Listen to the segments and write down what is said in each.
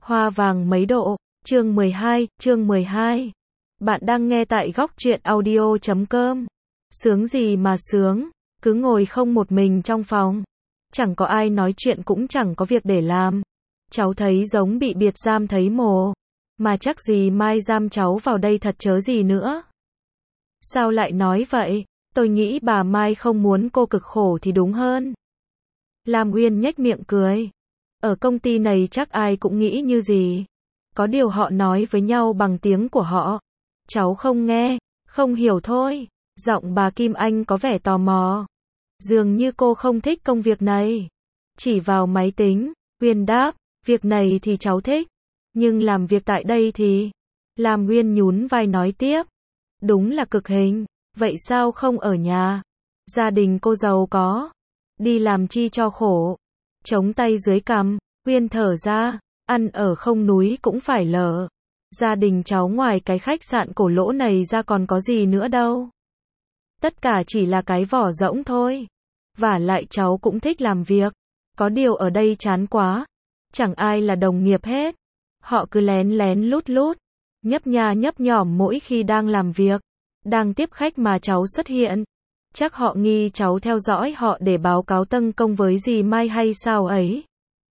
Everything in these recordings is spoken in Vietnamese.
Hoa vàng mấy độ, chương 12. Bạn đang nghe tại góc truyện audio.com. Sướng gì mà sướng, cứ ngồi không một mình trong phòng. Chẳng có ai nói chuyện cũng chẳng có việc để làm. Cháu thấy giống bị biệt giam thấy mồ. Mà chắc gì mai giam cháu vào đây thật chớ gì nữa. Sao lại nói vậy? Tôi nghĩ bà Mai không muốn cô cực khổ thì đúng hơn. Lam Uyên nhếch miệng cười. Ở công ty này chắc ai cũng nghĩ như gì. Có điều họ nói với nhau bằng tiếng của họ. Cháu không nghe, không hiểu thôi. Giọng bà Kim Anh có vẻ tò mò. Dường như cô không thích công việc này. Chỉ vào máy tính, Uyên đáp, việc này thì cháu thích. Nhưng làm việc tại đây thì... Lam Uyên nhún vai nói tiếp. Đúng là cực hình, vậy sao không ở nhà? Gia đình cô giàu có. Đi làm chi cho khổ. Chống tay dưới cằm, Uyên thở ra, ăn ở không núi cũng phải lở. Gia đình cháu ngoài cái khách sạn cổ lỗ này ra còn có gì nữa đâu. Tất cả chỉ là cái vỏ rỗng thôi. Vả lại cháu cũng thích làm việc. Có điều ở đây chán quá. Chẳng ai là đồng nghiệp hết. Họ cứ lén lén lút lút, nhấp nha nhấp nhỏm mỗi khi đang làm việc. Đang tiếp khách mà cháu xuất hiện. Chắc họ nghi cháu theo dõi họ để báo cáo tân công với dì Mai hay sao ấy.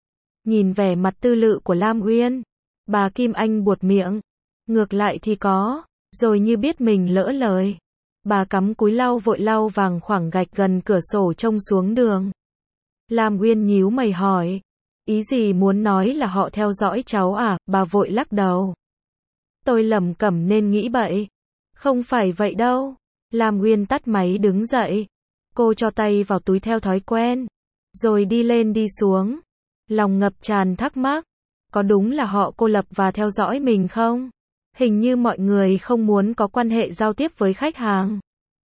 Nhìn vẻ mặt tư lự của Lam Uyên, bà Kim Anh buột miệng. Ngược lại thì có, rồi như biết mình lỡ lời. Bà cắm cúi lau vội lau vàng khoảng gạch gần cửa sổ trông xuống đường. Lam Uyên nhíu mày hỏi. Ý gì muốn nói là họ theo dõi cháu à? Bà vội lắc đầu. Tôi lẩm cẩm nên nghĩ bậy. Không phải vậy đâu. Lam Uyên tắt máy đứng dậy. Cô cho tay vào túi theo thói quen. Rồi đi lên đi xuống. Lòng ngập tràn thắc mắc. Có đúng là họ cô lập và theo dõi mình không? Hình như mọi người không muốn có quan hệ giao tiếp với khách hàng.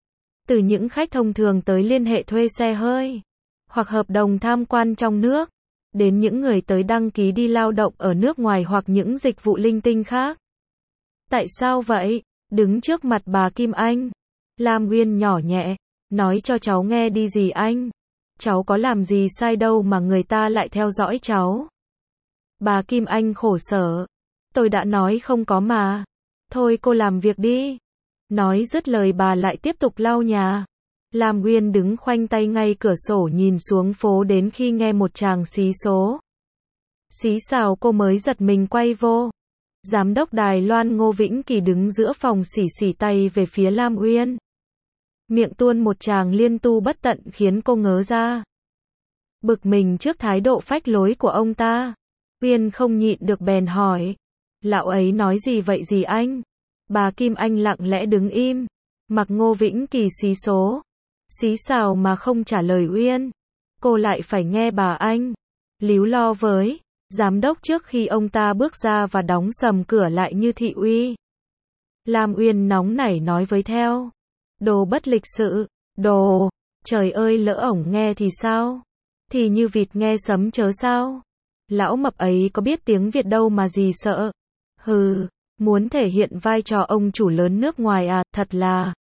Từ những khách thông thường tới liên hệ thuê xe hơi. Hoặc hợp đồng tham quan trong nước. Đến những người tới đăng ký đi lao động ở nước ngoài hoặc những dịch vụ linh tinh khác. Tại sao vậy? Đứng trước mặt bà Kim Anh. Lam Uyên nhỏ nhẹ. Nói cho cháu nghe đi dì anh. Cháu có làm gì sai đâu mà người ta lại theo dõi cháu. Bà Kim Anh khổ sở. Tôi đã nói không có mà. Thôi cô làm việc đi. Nói dứt lời bà lại tiếp tục lau nhà. Lam Uyên đứng khoanh tay ngay cửa sổ nhìn xuống phố đến khi nghe một tràng xí số. Xí xào cô mới giật mình quay vô. Giám đốc Đài Loan Ngô Vĩnh Kỳ đứng giữa phòng xỉ xỉ tay về phía Lam Uyên. Miệng tuôn một tràng liên tu bất tận khiến cô ngớ ra. Bực mình trước thái độ phách lối của ông ta. Uyên không nhịn được bèn hỏi. Lão ấy nói gì vậy dì anh? Bà Kim Anh lặng lẽ đứng im. Mặc Ngô Vĩnh Kỳ xí số. Xí xào mà không trả lời Uyên. Cô lại phải nghe bà anh. Líu lo với giám đốc trước khi ông ta bước ra và đóng sầm cửa lại như thị uy. Lam Uyên nóng nảy nói với theo. Đồ bất lịch sự. Đồ. Trời ơi lỡ ổng nghe thì sao? Thì như vịt nghe sấm chớ sao? Lão mập ấy có biết tiếng Việt đâu mà gì sợ. Hừ. Muốn thể hiện vai trò ông chủ lớn nước ngoài à? Thật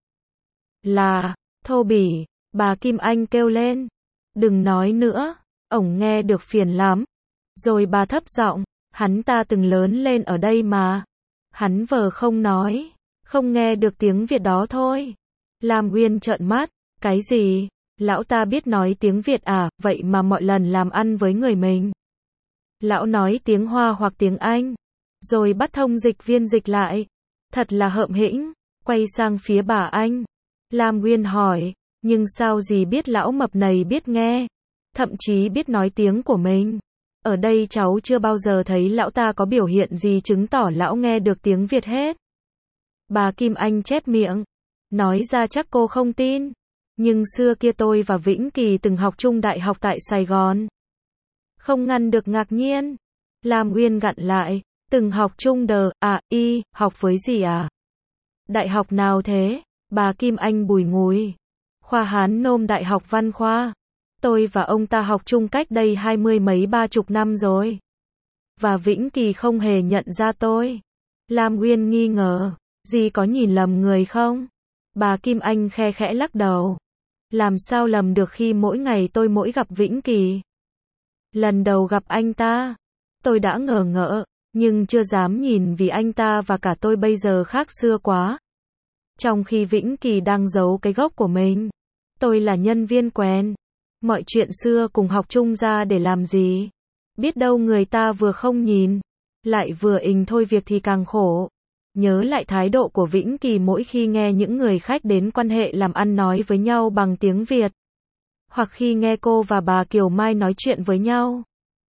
là thô bỉ. Bà Kim Anh kêu lên. Đừng nói nữa. Ổng nghe được phiền lắm. Rồi bà thấp giọng. Hắn ta từng lớn lên ở đây mà. Hắn vờ không nói. Không nghe được tiếng Việt đó thôi. Lam Uyên trợn mắt. Cái gì? Lão ta biết nói tiếng Việt à? Vậy mà mọi lần làm ăn với người mình. Lão nói tiếng Hoa hoặc tiếng Anh. Rồi bắt thông dịch viên dịch lại. Thật là hợm hĩnh. Quay sang phía bà anh. Lam Uyên hỏi. Nhưng sao dì biết lão mập này biết nghe? Thậm chí biết nói tiếng của mình. Ở đây cháu chưa bao giờ thấy lão ta có biểu hiện gì chứng tỏ lão nghe được tiếng Việt hết. Bà Kim Anh chép miệng. Nói ra chắc cô không tin. Nhưng xưa kia tôi và Vĩnh Kỳ từng học chung đại học tại Sài Gòn. Không ngăn được ngạc nhiên. Lam Uyên gặn lại. Từng học chung học với gì à? Đại học nào thế? Bà Kim Anh bùi ngùi. Khoa Hán Nôm Đại học Văn khoa. Tôi và ông ta học chung cách đây 20 mấy 30 năm rồi. Và Vĩnh Kỳ không hề nhận ra tôi. Lam Uyên nghi ngờ. Dì có nhìn lầm người không? Bà Kim Anh khe khẽ lắc đầu. Làm sao lầm được khi mỗi ngày tôi mỗi gặp Vĩnh Kỳ. Lần đầu gặp anh ta, tôi đã ngờ ngợ. nhưng chưa dám nhìn vì anh ta và cả tôi bây giờ khác xưa quá. Trong khi Vĩnh Kỳ đang giấu cái gốc của mình. Tôi là nhân viên quen. Mọi chuyện xưa cùng học chung ra để làm gì? Biết đâu người ta vừa không nhìn, lại vừa ình thôi việc thì càng khổ. Nhớ lại thái độ của Vĩnh Kỳ mỗi khi nghe những người khách đến quan hệ làm ăn nói với nhau bằng tiếng Việt. Hoặc khi nghe cô và bà Kiều Mai nói chuyện với nhau.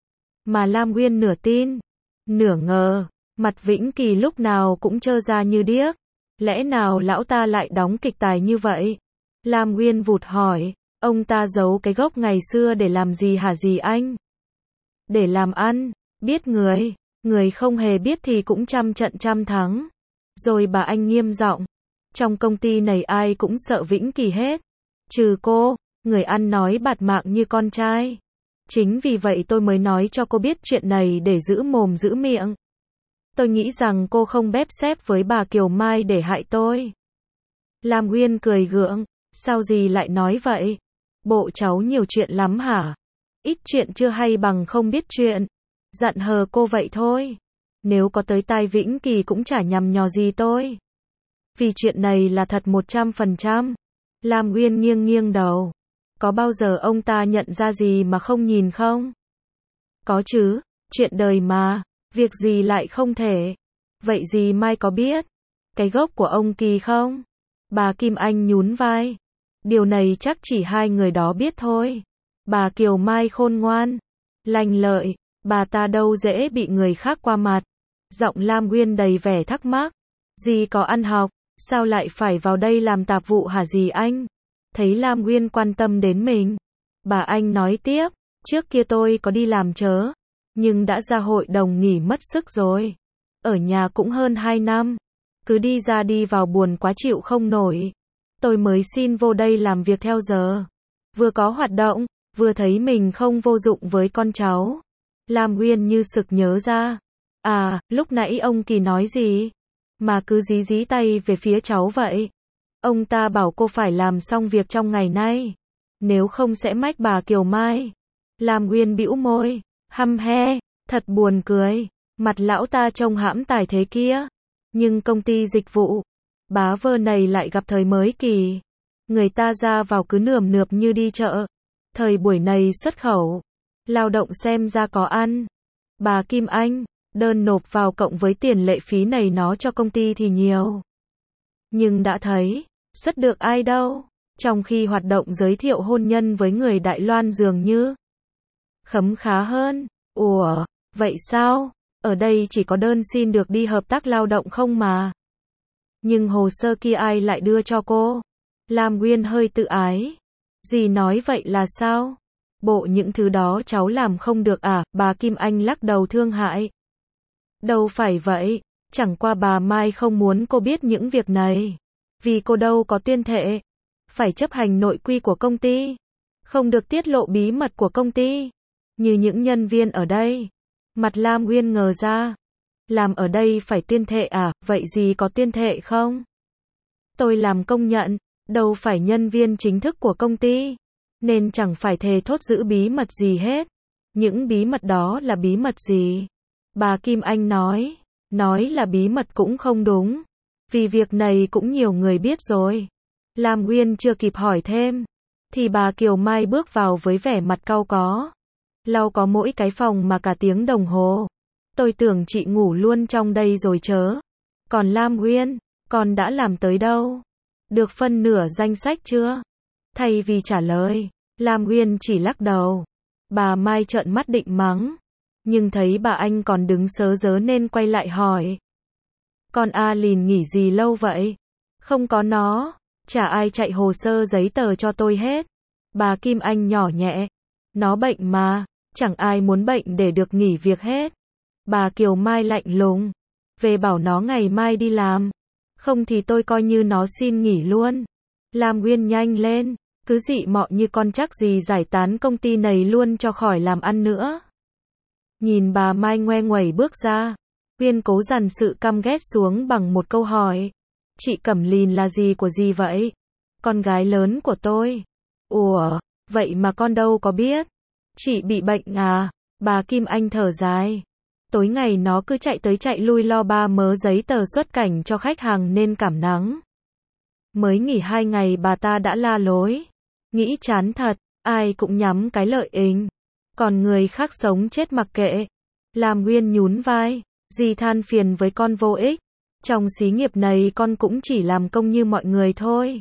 Mà Lam Nguyên nửa tin, nửa ngờ, mặt Vĩnh Kỳ lúc nào cũng trơ ra như điếc. Lẽ nào lão ta lại đóng kịch tài như vậy? Lam Nguyên vụt hỏi, ông ta giấu cái gốc ngày xưa để làm gì hả dì anh? Để làm ăn, biết người không hề biết thì cũng trăm trận trăm thắng. Rồi bà anh nghiêm giọng, trong công ty này ai cũng sợ Vĩnh Kỳ hết. Trừ cô, người ăn nói bạt mạng như con trai. Chính vì vậy tôi mới nói cho cô biết chuyện này để giữ mồm giữ miệng. Tôi nghĩ rằng cô không bép xép với bà Kiều Mai để hại tôi. Lam Nguyên cười gượng, sao dì lại nói vậy? Bộ cháu nhiều chuyện lắm hả? Ít chuyện chưa hay bằng không biết chuyện. Dặn hờ cô vậy thôi. Nếu có tới tai Vĩnh Kỳ cũng chả nhằm nhò gì tôi. Vì chuyện này là thật 100%. Lam Nguyên nghiêng nghiêng đầu. Có bao giờ ông ta nhận ra gì mà không nhìn không? Có chứ, chuyện đời mà, việc gì lại không thể. Vậy dì Mai có biết cái gốc của ông Kỳ không? Bà Kim Anh nhún vai. Điều này chắc chỉ hai người đó biết thôi. Bà Kiều Mai khôn ngoan, lanh lợi, bà ta đâu dễ bị người khác qua mặt. Giọng Lam Nguyên đầy vẻ thắc mắc. Dì có ăn học, sao lại phải vào đây làm tạp vụ hả dì anh? Thấy Lam Nguyên quan tâm đến mình, bà anh nói tiếp, trước kia tôi có đi làm chớ, nhưng đã ra hội đồng nghỉ mất sức rồi. Ở nhà cũng hơn 2 năm, cứ đi ra đi vào buồn quá chịu không nổi. Tôi mới xin vô đây làm việc theo giờ. Vừa có hoạt động, vừa thấy mình không vô dụng với con cháu. Lam Nguyên như sực nhớ ra. À, lúc nãy ông Kỳ nói gì? Mà cứ dí dí tay về phía cháu vậy. Ông ta bảo cô phải làm xong việc trong ngày nay. Nếu không sẽ mách bà Kiều Mai. Lam Nguyên bĩu môi. Hăm he, thật buồn cười. Mặt lão ta trông hãm tài thế kia. Nhưng công ty dịch vụ bá vơ này lại gặp thời mới kỳ. Người ta ra vào cứ nườm nượp như đi chợ. Thời buổi này xuất khẩu lao động xem ra có ăn. Bà Kim Anh, đơn nộp vào cộng với tiền lệ phí này nó cho công ty thì nhiều. Nhưng đã thấy, xuất được ai đâu. Trong khi hoạt động giới thiệu hôn nhân với người Đài Loan dường như khấm khá hơn. Ủa, vậy sao? Ở đây chỉ có đơn xin được đi hợp tác lao động không mà. Nhưng hồ sơ kia ai lại đưa cho cô? Lam Nguyên hơi tự ái. Dì nói vậy là sao? Bộ những thứ đó cháu làm không được à? Bà Kim Anh lắc đầu thương hại. Đâu phải vậy, chẳng qua bà Mai không muốn cô biết những việc này. Vì cô đâu có tuyên thệ. Phải chấp hành nội quy của công ty. Không được tiết lộ bí mật của công ty. Như những nhân viên ở đây. Mặt Lam Nguyên ngờ ra. Làm ở đây phải tuyên thệ à? Vậy gì có tuyên thệ không? Tôi làm công nhận, đâu phải nhân viên chính thức của công ty. Nên chẳng phải thề thốt giữ bí mật gì hết. Những bí mật đó là bí mật gì? Bà Kim Anh nói là bí mật cũng không đúng. Vì việc này cũng nhiều người biết rồi. Lam Nguyên chưa kịp hỏi thêm. Thì bà Kiều Mai bước vào với vẻ mặt cau có. Lau có mỗi cái phòng mà cả tiếng đồng hồ. Tôi tưởng chị ngủ luôn trong đây rồi chớ. Còn Lam Nguyên, con đã làm tới đâu? Được phân nửa danh sách chưa? Thay vì trả lời, Lam Nguyên chỉ lắc đầu. Bà Mai trợn mắt định mắng. Nhưng thấy bà anh còn đứng sớ rớ nên quay lại hỏi. Con A Lìn nghỉ gì lâu vậy? Không có nó, chả ai chạy hồ sơ giấy tờ cho tôi hết. Bà Kim Anh nhỏ nhẹ. Nó bệnh mà, chẳng ai muốn bệnh để được nghỉ việc hết. Bà Kiều Mai lạnh lùng. Về bảo nó ngày mai đi làm. Không thì tôi coi như nó xin nghỉ luôn. Lam Nguyên nhanh lên. Cứ dị mọ như con chắc gì giải tán công ty này luôn cho khỏi làm ăn nữa. Nhìn bà Mai ngoe nguẩy bước ra. Nguyên cố dằn sự căm ghét xuống bằng một câu hỏi. Chị Cẩm Lìn là gì của dì vậy? Con gái lớn của tôi. Ủa, vậy mà con đâu có biết. Chị bị bệnh à? Bà Kim Anh thở dài. Tối ngày nó cứ chạy tới chạy lui lo 3 mớ giấy tờ xuất cảnh cho khách hàng nên cảm nắng. Mới nghỉ 2 ngày bà ta đã la lối. Nghĩ chán thật, ai cũng nhắm cái lợi ích. Còn người khác sống chết mặc kệ. Lam Nguyên nhún vai. Dì than phiền với con vô ích. Trong xí nghiệp này con cũng chỉ làm công như mọi người thôi.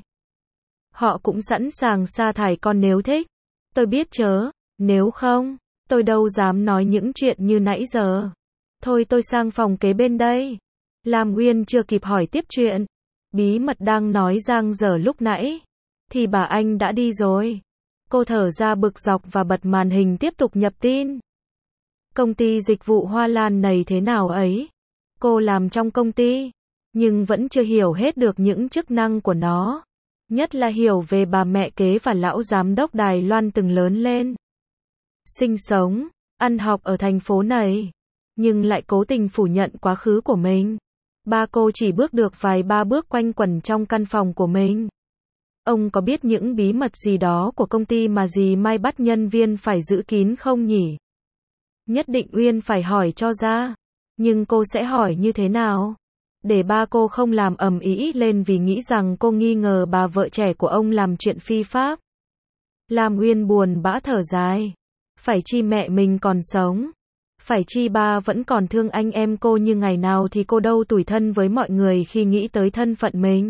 Họ cũng sẵn sàng sa thải con nếu thích. Tôi biết chớ, nếu không, tôi đâu dám nói những chuyện như nãy giờ. Thôi tôi sang phòng kế bên đây. Lam Nguyên chưa kịp hỏi tiếp chuyện. Bí mật đang nói dang dở lúc nãy. Thì bà anh đã đi rồi. Cô thở ra bực dọc và bật màn hình tiếp tục nhập tin. Công ty dịch vụ Hoa Lan này thế nào ấy? Cô làm trong công ty, nhưng vẫn chưa hiểu hết được những chức năng của nó. Nhất là hiểu về bà mẹ kế và lão giám đốc Đài Loan từng lớn lên. Sinh sống, ăn học ở thành phố này. Nhưng lại cố tình phủ nhận quá khứ của mình. Ba cô chỉ bước được vài ba bước quanh quẩn trong căn phòng của mình. Ông có biết những bí mật gì đó của công ty mà dì Mai bắt nhân viên phải giữ kín không nhỉ? Nhất định Uyên phải hỏi cho ra. Nhưng cô sẽ hỏi như thế nào? Để ba cô không làm ầm ĩ lên vì nghĩ rằng cô nghi ngờ bà vợ trẻ của ông làm chuyện phi pháp. Lam Uyên buồn bã thở dài. Phải chi mẹ mình còn sống. Phải chi ba vẫn còn thương anh em cô như ngày nào thì cô đâu tủi thân với mọi người khi nghĩ tới thân phận mình.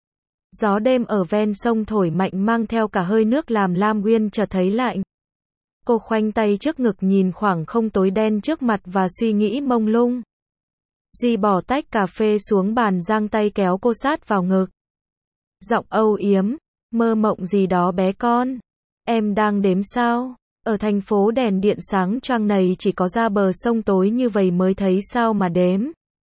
Gió đêm ở ven sông thổi mạnh mang theo cả hơi nước làm Lam Uyên chợt thấy lạnh. Cô khoanh tay trước ngực nhìn khoảng không tối đen trước mặt và suy nghĩ mông lung. Dì bỏ tách cà phê xuống bàn giang tay kéo cô sát vào ngực. Giọng âu yếm, mơ mộng gì đó bé con. Em đang đếm sao? Ở thành phố đèn điện sáng choang này chỉ có ra bờ sông tối như vậy mới thấy sao mà đếm.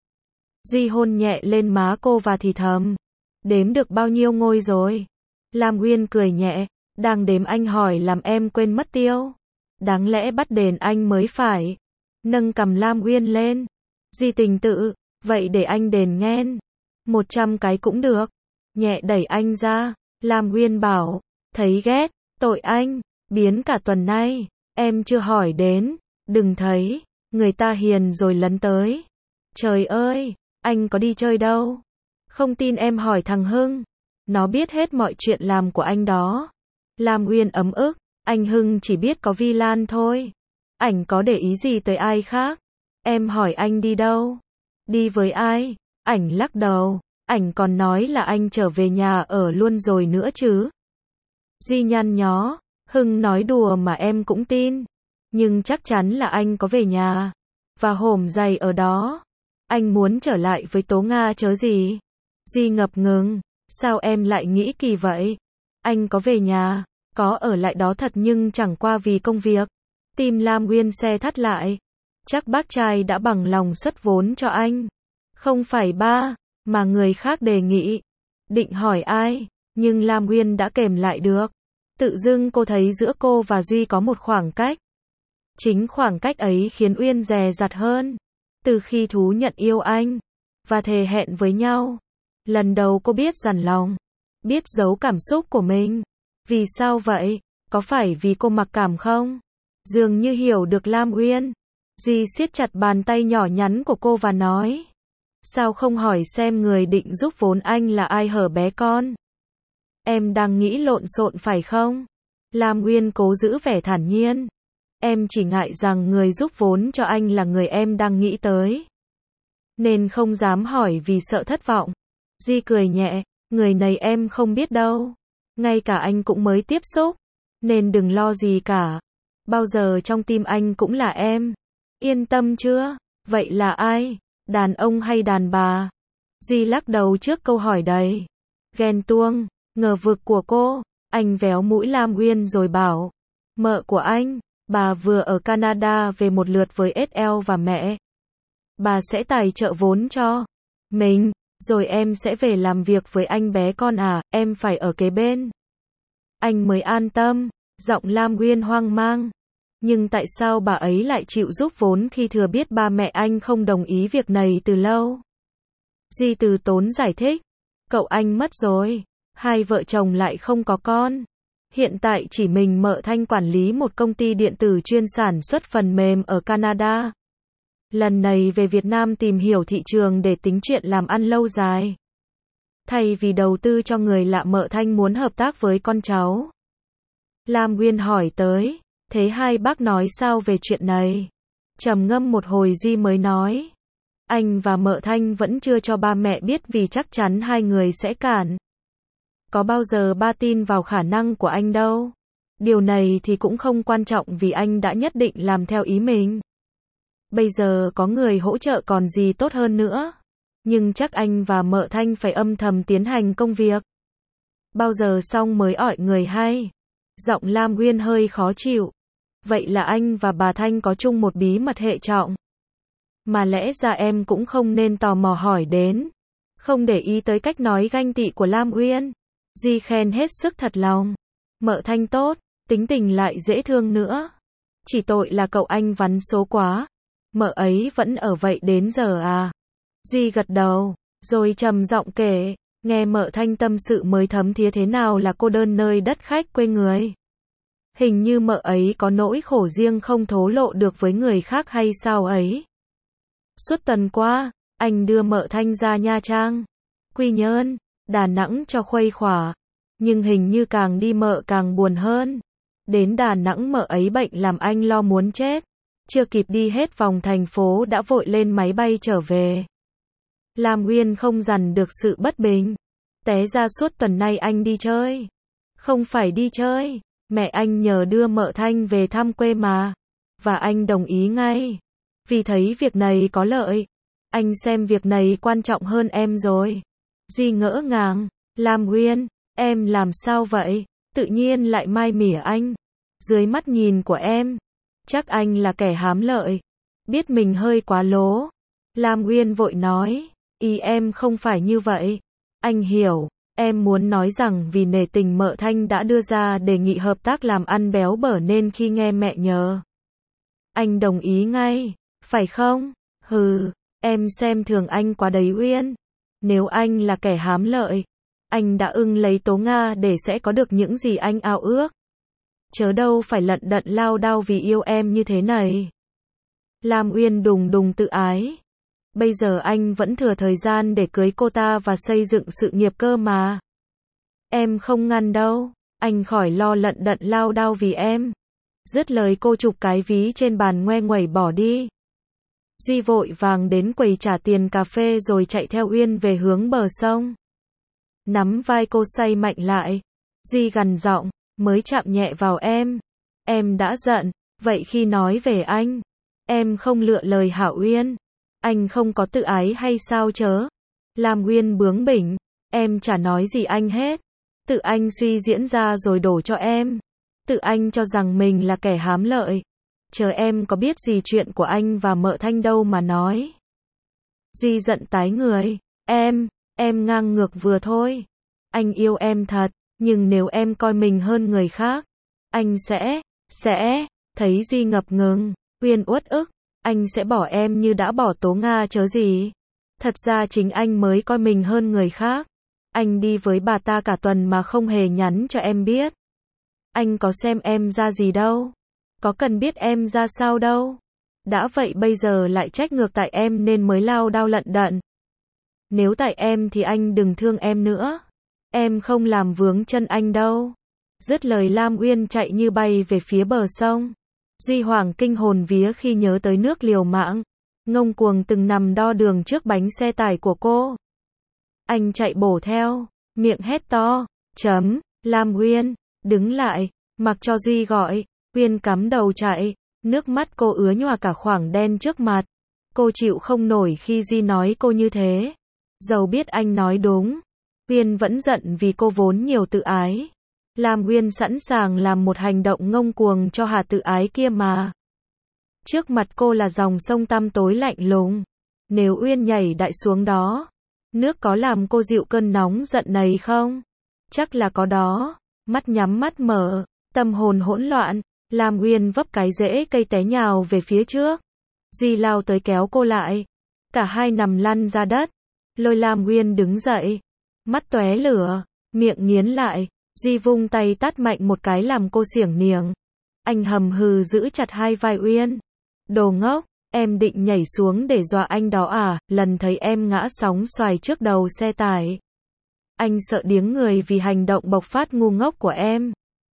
Duy hôn nhẹ lên má cô và thì thầm. Đếm được bao nhiêu ngôi rồi? Lam Uyên cười nhẹ. Đang đếm anh hỏi làm em quên mất tiêu. Đáng lẽ bắt đền anh mới phải. Nâng cằm Lam Uyên lên. Duy tình tự. Vậy để anh đền nghen. 100 cái cũng được. Nhẹ đẩy anh ra. Lam Uyên bảo. Thấy ghét. Tội anh. Biến cả tuần nay. Em chưa hỏi đến. Đừng thấy. Người ta hiền rồi lấn tới. Trời ơi. Anh có đi chơi đâu. Không tin em hỏi thằng Hưng. Nó biết hết mọi chuyện làm của anh đó. Lam Uyên ấm ức. Anh Hưng chỉ biết có Vi Lan thôi. Ảnh có để ý gì tới ai khác. Em hỏi anh đi đâu? Đi với ai? Ảnh lắc đầu. Ảnh còn nói là anh trở về nhà ở luôn rồi nữa chứ. Duy nhăn nhó. Hưng nói đùa mà em cũng tin. Nhưng chắc chắn là anh có về nhà. Và hổm giày ở đó. Anh muốn trở lại với Tố Nga chớ gì. Duy ngập ngừng. Sao em lại nghĩ kỳ vậy? Anh có về nhà. Có ở lại đó thật nhưng chẳng qua vì công việc. Tim Lam Uyên xe thắt lại. Chắc bác trai đã bằng lòng xuất vốn cho anh. Không phải ba, mà người khác đề nghị. Định hỏi ai, nhưng Lam Uyên đã kềm lại được. Tự dưng cô thấy giữa cô và Duy có một khoảng cách. Chính khoảng cách ấy khiến Uyên dè dặt hơn. Từ khi thú nhận yêu anh, và thề hẹn với nhau. Lần đầu cô biết dằn lòng, biết giấu cảm xúc của mình. Vì sao vậy? Có phải vì cô mặc cảm không? Dường như hiểu được Lam Uyên. Duy siết chặt bàn tay nhỏ nhắn của cô và nói. Sao không hỏi xem người định giúp vốn anh là ai hở bé con? Em đang nghĩ lộn xộn phải không? Lam Uyên cố giữ vẻ thản nhiên. Em chỉ ngại rằng người giúp vốn cho anh là người em đang nghĩ tới. Nên không dám hỏi vì sợ thất vọng. Duy cười nhẹ. Người này em không biết đâu. Ngay cả anh cũng mới tiếp xúc. Nên đừng lo gì cả. Bao giờ trong tim anh cũng là em. Yên tâm chưa? Vậy là ai? Đàn ông hay đàn bà? Duy lắc đầu trước câu hỏi đầy ghen tuông, ngờ vực của cô. Anh véo mũi Lam Uyên rồi bảo. Mợ của anh, bà vừa ở Canada về một lượt với SL và mẹ. Bà sẽ tài trợ vốn cho mình, rồi em sẽ về làm việc với anh bé con à, em phải ở kế bên. Anh mới an tâm, giọng Lam Uyên hoang mang. Nhưng tại sao bà ấy lại chịu giúp vốn khi thừa biết ba mẹ anh không đồng ý việc này từ lâu? Duy từ tốn giải thích. Cậu anh mất rồi. Hai vợ chồng lại không có con. Hiện tại chỉ mình mợ Thanh quản lý một công ty điện tử chuyên sản xuất phần mềm ở Canada. Lần này về Việt Nam tìm hiểu thị trường để tính chuyện làm ăn lâu dài. Thay vì đầu tư cho người lạ, Mợ Thanh muốn hợp tác với con cháu. Lam Nguyên hỏi tới, thế hai bác nói sao về chuyện này? Trầm ngâm một hồi Duy mới nói, anh và Mợ Thanh vẫn chưa cho ba mẹ biết vì chắc chắn hai người sẽ cản. Có bao giờ ba tin vào khả năng của anh đâu. Điều này thì cũng không quan trọng vì anh đã nhất định làm theo ý mình. Bây giờ có người hỗ trợ còn gì tốt hơn nữa. Nhưng chắc anh và Mợ Thanh phải âm thầm tiến hành công việc. Bao giờ xong mới ỏi người hay? Giọng Lam Nguyên hơi khó chịu. Vậy là anh và bà Thanh có chung một bí mật hệ trọng. Mà lẽ ra em cũng không nên tò mò hỏi đến. Không để ý tới cách nói ganh tị của Lam Nguyên. Duy khen hết sức thật lòng. Mợ Thanh tốt, tính tình lại dễ thương nữa. Chỉ tội là cậu anh vắn số quá. Mợ ấy vẫn ở vậy đến giờ à? Duy gật đầu, rồi trầm giọng kể, nghe Mợ Thanh tâm sự mới thấm thía thế nào là cô đơn nơi đất khách quê người. Hình như mợ ấy có nỗi khổ riêng không thổ lộ được với người khác hay sao ấy. Suốt tuần qua, anh đưa Mợ Thanh ra Nha Trang, Quy Nhơn, Đà Nẵng cho khuây khỏa. Nhưng hình như càng đi mợ càng buồn hơn. Đến Đà Nẵng Mợ ấy bệnh làm anh lo muốn chết. Chưa kịp đi hết vòng thành phố đã vội lên máy bay trở về. Lam Nguyên không dằn được sự bất bình. Té ra suốt tuần nay anh đi chơi. Không phải đi chơi, mẹ anh nhờ đưa Mợ Thanh về thăm quê mà. Và anh đồng ý ngay. Vì thấy việc này có lợi. Anh xem việc này quan trọng hơn em rồi. Duy ngỡ ngàng, Lam Nguyên, em làm sao vậy? Tự nhiên lại mai mỉa anh. Dưới mắt nhìn của em, chắc anh là kẻ hám lợi. Biết mình hơi quá lố. Lam Nguyên vội nói, ý em không phải như vậy. Anh hiểu, em muốn nói rằng vì nể tình Mợ Thanh đã đưa ra đề nghị hợp tác làm ăn béo bở nên khi nghe mẹ nhờ. Anh đồng ý ngay, phải không? Hừ, em xem thường anh quá đấy Uyên. Nếu anh là kẻ hám lợi, anh đã ưng lấy Tố Nga để sẽ có được những gì anh ao ước. Chớ đâu phải lận đận lao đao vì yêu em như thế này. Lam Uyên đùng đùng tự ái. Bây giờ anh vẫn thừa thời gian để cưới cô ta và xây dựng sự nghiệp cơ mà. Em không ngăn đâu, anh khỏi lo lận đận lao đao vì em. Dứt lời cô chụp cái ví trên bàn ngoe nguẩy bỏ đi. Duy vội vàng đến quầy trả tiền cà phê rồi chạy theo Uyên về hướng bờ sông. Nắm vai cô xoay mạnh lại. Duy gằn giọng, mới chạm nhẹ vào em. Em đã giận, vậy khi nói về anh, em không lựa lời hả Uyên? Anh không có tự ái hay sao chớ? Lam Uyên bướng bỉnh, em chả nói gì anh hết. Tự anh suy diễn ra rồi đổ cho em. Tự anh cho rằng mình là kẻ hám lợi. Chờ em có biết gì chuyện của anh và Mợ Thanh đâu mà nói. Duy giận tái người, em ngang ngược vừa thôi. Anh yêu em thật, nhưng nếu em coi mình hơn người khác, anh sẽ, thấy Duy ngập ngừng, Uyên uất ức, anh sẽ bỏ em như đã bỏ Tố Nga chớ gì. Thật ra chính anh mới coi mình hơn người khác. Anh đi với bà ta cả tuần mà không hề nhắn cho em biết. Anh có xem em ra gì đâu. Có cần biết em ra sao đâu. Đã vậy bây giờ lại trách ngược tại em nên mới lao đao lận đận. Nếu tại em thì anh đừng thương em nữa. Em không làm vướng chân anh đâu. Dứt lời Lam Uyên chạy như bay về phía bờ sông. Duy Hoàng kinh hồn vía khi nhớ tới nước liều mạng. Ngông cuồng từng nằm đo đường trước bánh xe tải của cô. Anh chạy bổ theo, miệng hét to, Lam Uyên, đứng lại, mặc cho Duy gọi. Uyên cắm đầu chạy, nước mắt cô ứa nhòa cả khoảng đen trước mặt. Cô chịu không nổi khi Duy nói cô như thế. Dẫu biết anh nói đúng, Uyên vẫn giận vì cô vốn nhiều tự ái. Lam Uyên sẵn sàng làm một hành động ngông cuồng cho hà tự ái kia mà. Trước mặt cô là dòng sông tăm tối lạnh lùng. Nếu Uyên nhảy đại xuống đó, nước có làm cô dịu cơn nóng giận này không? Chắc là có đó. Mắt nhắm mắt mở, tâm hồn hỗn loạn. Lam Uyên vấp cái rễ cây té nhào về phía trước. Duy lao tới kéo cô lại. Cả hai nằm lăn ra đất. Lôi Lam Uyên đứng dậy. Mắt tóe lửa, miệng nghiến lại. Duy vung tay tát mạnh một cái làm cô xiểng niềng. Anh hầm hừ giữ chặt hai vai Uyên. Đồ ngốc, Em định nhảy xuống để dọa anh đó à, lần thấy em ngã sóng xoài trước đầu xe tải. Anh sợ điếng người vì hành động bộc phát ngu ngốc của em.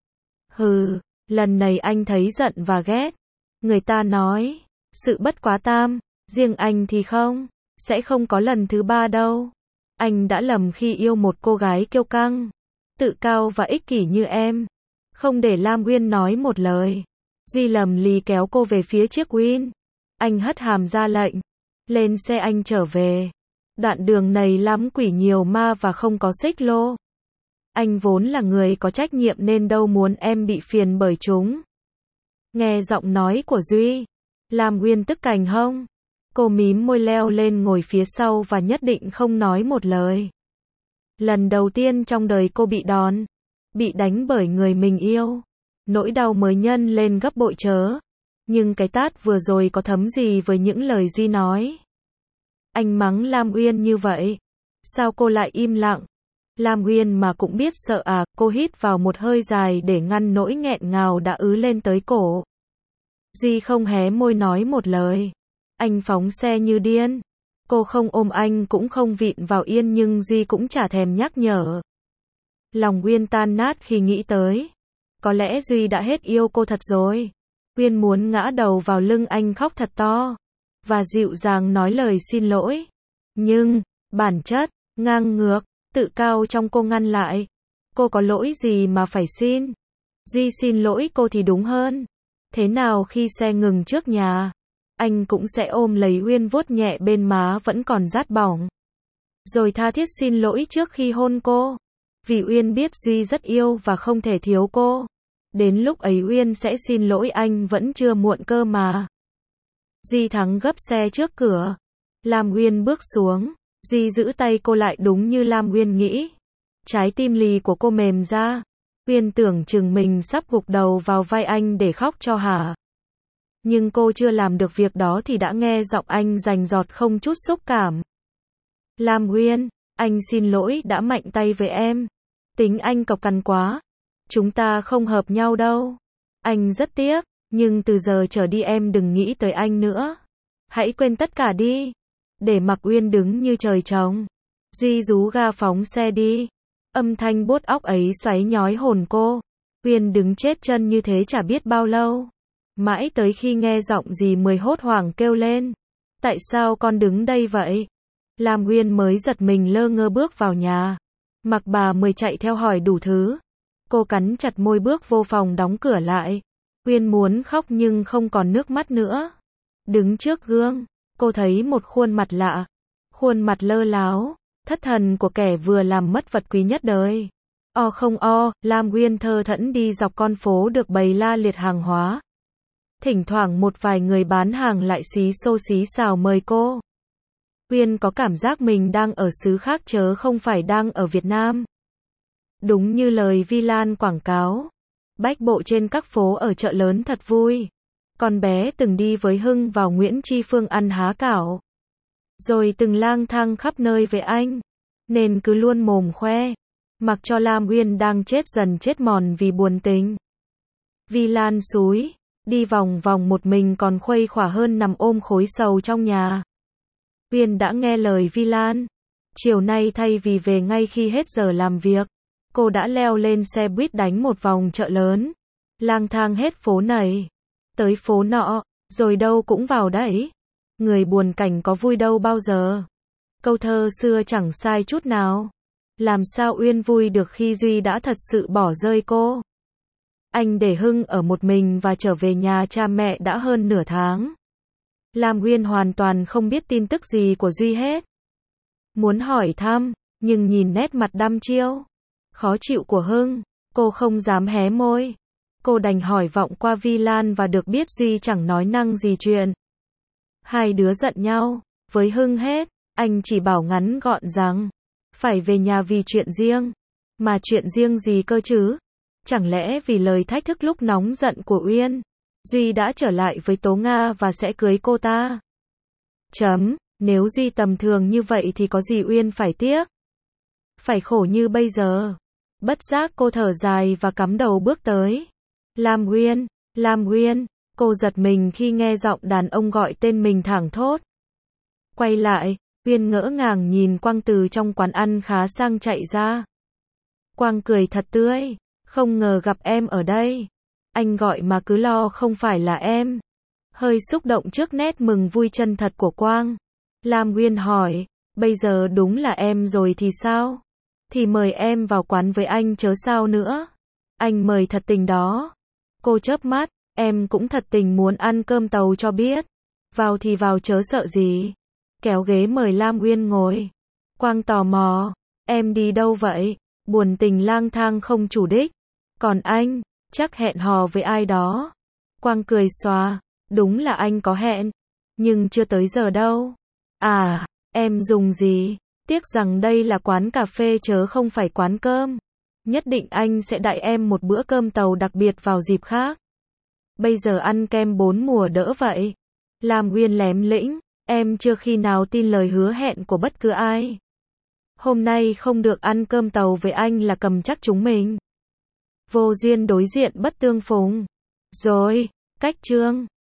Hừ, lần này anh thấy giận và ghét. Người ta nói, sự bất quá tam, riêng anh thì không, sẽ không có lần thứ ba đâu. Anh đã lầm khi yêu một cô gái kiêu căng, tự cao và ích kỷ như em. Không để Lam Uyên nói một lời, Duy lầm lì kéo cô về phía chiếc Win. Anh hất hàm ra lệnh, lên xe anh trở về. Đoạn đường này lắm quỷ nhiều ma và không có xích lô. Anh vốn là người có trách nhiệm nên đâu muốn em bị phiền bởi chúng. Nghe giọng nói của Duy, Lam Uyên tức cành hông. Cô mím môi leo lên ngồi phía sau và nhất định không nói một lời. Lần đầu tiên trong đời cô bị đòn, bị đánh bởi người mình yêu. Nỗi đau mới nhân lên gấp bội chớ. Nhưng cái tát vừa rồi có thấm gì với những lời Duy nói. Anh mắng Lam Uyên như vậy. Sao cô lại im lặng? Lam Uyên mà cũng biết sợ à, cô hít vào một hơi dài để ngăn nỗi nghẹn ngào đã ứ lên tới cổ. Duy không hé môi nói một lời. Anh phóng xe như điên. Cô không ôm anh cũng không vịn vào yên nhưng Duy cũng chả thèm nhắc nhở. Lòng Uyên tan nát khi nghĩ tới. Có lẽ Duy đã hết yêu cô thật rồi. Uyên muốn ngã đầu vào lưng anh khóc thật to. Và dịu dàng nói lời xin lỗi. Nhưng, bản chất, ngang ngược, tự cao trong cô ngăn lại. Cô có lỗi gì mà phải xin? Duy xin lỗi cô thì đúng hơn. Thế nào khi xe ngừng trước nhà, anh cũng sẽ ôm lấy Uyên vuốt nhẹ bên má vẫn còn rát bỏng. Rồi tha thiết xin lỗi trước khi hôn cô. Vì Uyên biết Duy rất yêu và không thể thiếu cô. Đến lúc ấy Uyên sẽ xin lỗi anh vẫn chưa muộn cơ mà. Duy thắng gấp xe trước cửa. Lam Uyên bước xuống. Duy giữ tay cô lại đúng như Lam Uyên nghĩ. Trái tim lì của cô mềm ra. Uyên tưởng chừng mình sắp gục đầu vào vai anh để khóc cho hả. Nhưng cô chưa làm được việc đó thì đã nghe giọng anh rành rọt không chút xúc cảm. Lam Uyên, anh xin lỗi đã mạnh tay với em. Tính anh cọc cằn quá. Chúng ta không hợp nhau đâu. Anh rất tiếc, nhưng từ giờ trở đi em đừng nghĩ tới anh nữa. Hãy quên tất cả đi. Để mặc Uyên đứng như trời trồng. Duy rú ga phóng xe đi. Âm thanh buốt óc ấy xoáy nhói hồn cô. Uyên đứng chết chân như thế chả biết bao lâu. Mãi tới khi nghe giọng dì Mười hốt hoảng kêu lên. Tại sao con đứng đây vậy? Lam Uyên mới giật mình lơ ngơ bước vào nhà. Mặc bà Mười chạy theo hỏi đủ thứ. Cô cắn chặt môi bước vô phòng đóng cửa lại. Uyên muốn khóc nhưng không còn nước mắt nữa. Đứng trước gương, cô thấy một khuôn mặt lạ. Khuôn mặt lơ láo, thất thần của kẻ vừa làm mất vật quý nhất đời. O không o, Lam Uyên thơ thẫn đi dọc con phố được bày la liệt hàng hóa. Thỉnh thoảng một vài người bán hàng lại xí xô xí xào mời cô. Uyên có cảm giác mình đang ở xứ khác chớ không phải đang ở Việt Nam. Đúng như lời Vi Lan quảng cáo. Bách bộ trên các phố ở chợ lớn thật vui. Con bé từng đi với Hưng vào Nguyễn Tri Phương ăn há cảo. Rồi từng lang thang khắp nơi với anh. Nên cứ luôn mồm khoe. Mặc cho Lam Uyên đang chết dần chết mòn vì buồn tình. Vi Lan xúi. Đi vòng vòng một mình còn khuây khỏa hơn nằm ôm khối sầu trong nhà. Uyên đã nghe lời Vi Lan. Chiều nay thay vì về ngay khi hết giờ làm việc, cô đã leo lên xe buýt đánh một vòng chợ lớn. Lang thang hết phố này, tới phố nọ, rồi đâu cũng vào đấy. Người buồn cảnh có vui đâu bao giờ. Câu thơ xưa chẳng sai chút nào. Làm sao Uyên vui được khi Duy đã thật sự bỏ rơi cô. Anh để Hưng ở một mình và trở về nhà cha mẹ đã hơn nửa tháng. Lam Uyên hoàn toàn không biết tin tức gì của Duy hết. Muốn hỏi thăm, nhưng nhìn nét mặt đăm chiêu, khó chịu của Hưng, cô không dám hé môi. Cô đành hỏi vọng qua Vi Lan và được biết Duy chẳng nói năng gì chuyện. Hai đứa giận nhau, với Hưng hết, anh chỉ bảo ngắn gọn rằng, phải về nhà vì chuyện riêng. Mà chuyện riêng gì cơ chứ? Chẳng lẽ vì lời thách thức lúc nóng giận của Uyên, Duy đã trở lại với Tố Nga và sẽ cưới cô ta? Nếu Duy tầm thường như vậy thì có gì Uyên phải tiếc? Phải khổ như bây giờ. Bất giác cô thở dài và cắm đầu bước tới. Lam Uyên, Cô giật mình khi nghe giọng đàn ông gọi tên mình thảng thốt. Quay lại, Uyên ngỡ ngàng nhìn Quang từ trong quán ăn khá sang chạy ra. Quang cười thật tươi, không ngờ gặp em ở đây. Anh gọi mà cứ lo không phải là em. Hơi xúc động trước nét mừng vui chân thật của Quang, Lam Uyên hỏi, bây giờ đúng là em rồi thì sao? Thì mời em vào quán với anh chớ sao nữa. Anh mời thật tình đó. Cô chớp mắt, em cũng thật tình muốn ăn cơm tàu cho biết. Vào thì vào chớ sợ gì. Kéo ghế mời Lam Uyên ngồi. Quang tò mò, em đi đâu vậy? Buồn tình lang thang không chủ đích. Còn anh, chắc hẹn hò với ai đó. Quang cười xòa, đúng là anh có hẹn, nhưng chưa tới giờ đâu. À, em dùng gì? Tiếc rằng đây là quán cà phê chớ không phải quán cơm. Nhất định anh sẽ đãi em một bữa cơm tàu đặc biệt vào dịp khác. Bây giờ ăn kem 4 mùa đỡ vậy. Lam Uyên lém lĩnh, em chưa khi nào tin lời hứa hẹn của bất cứ ai. Hôm nay không được ăn cơm tàu với anh là cầm chắc chúng mình. Vô duyên đối diện bất tương phùng. Rồi, cách chương.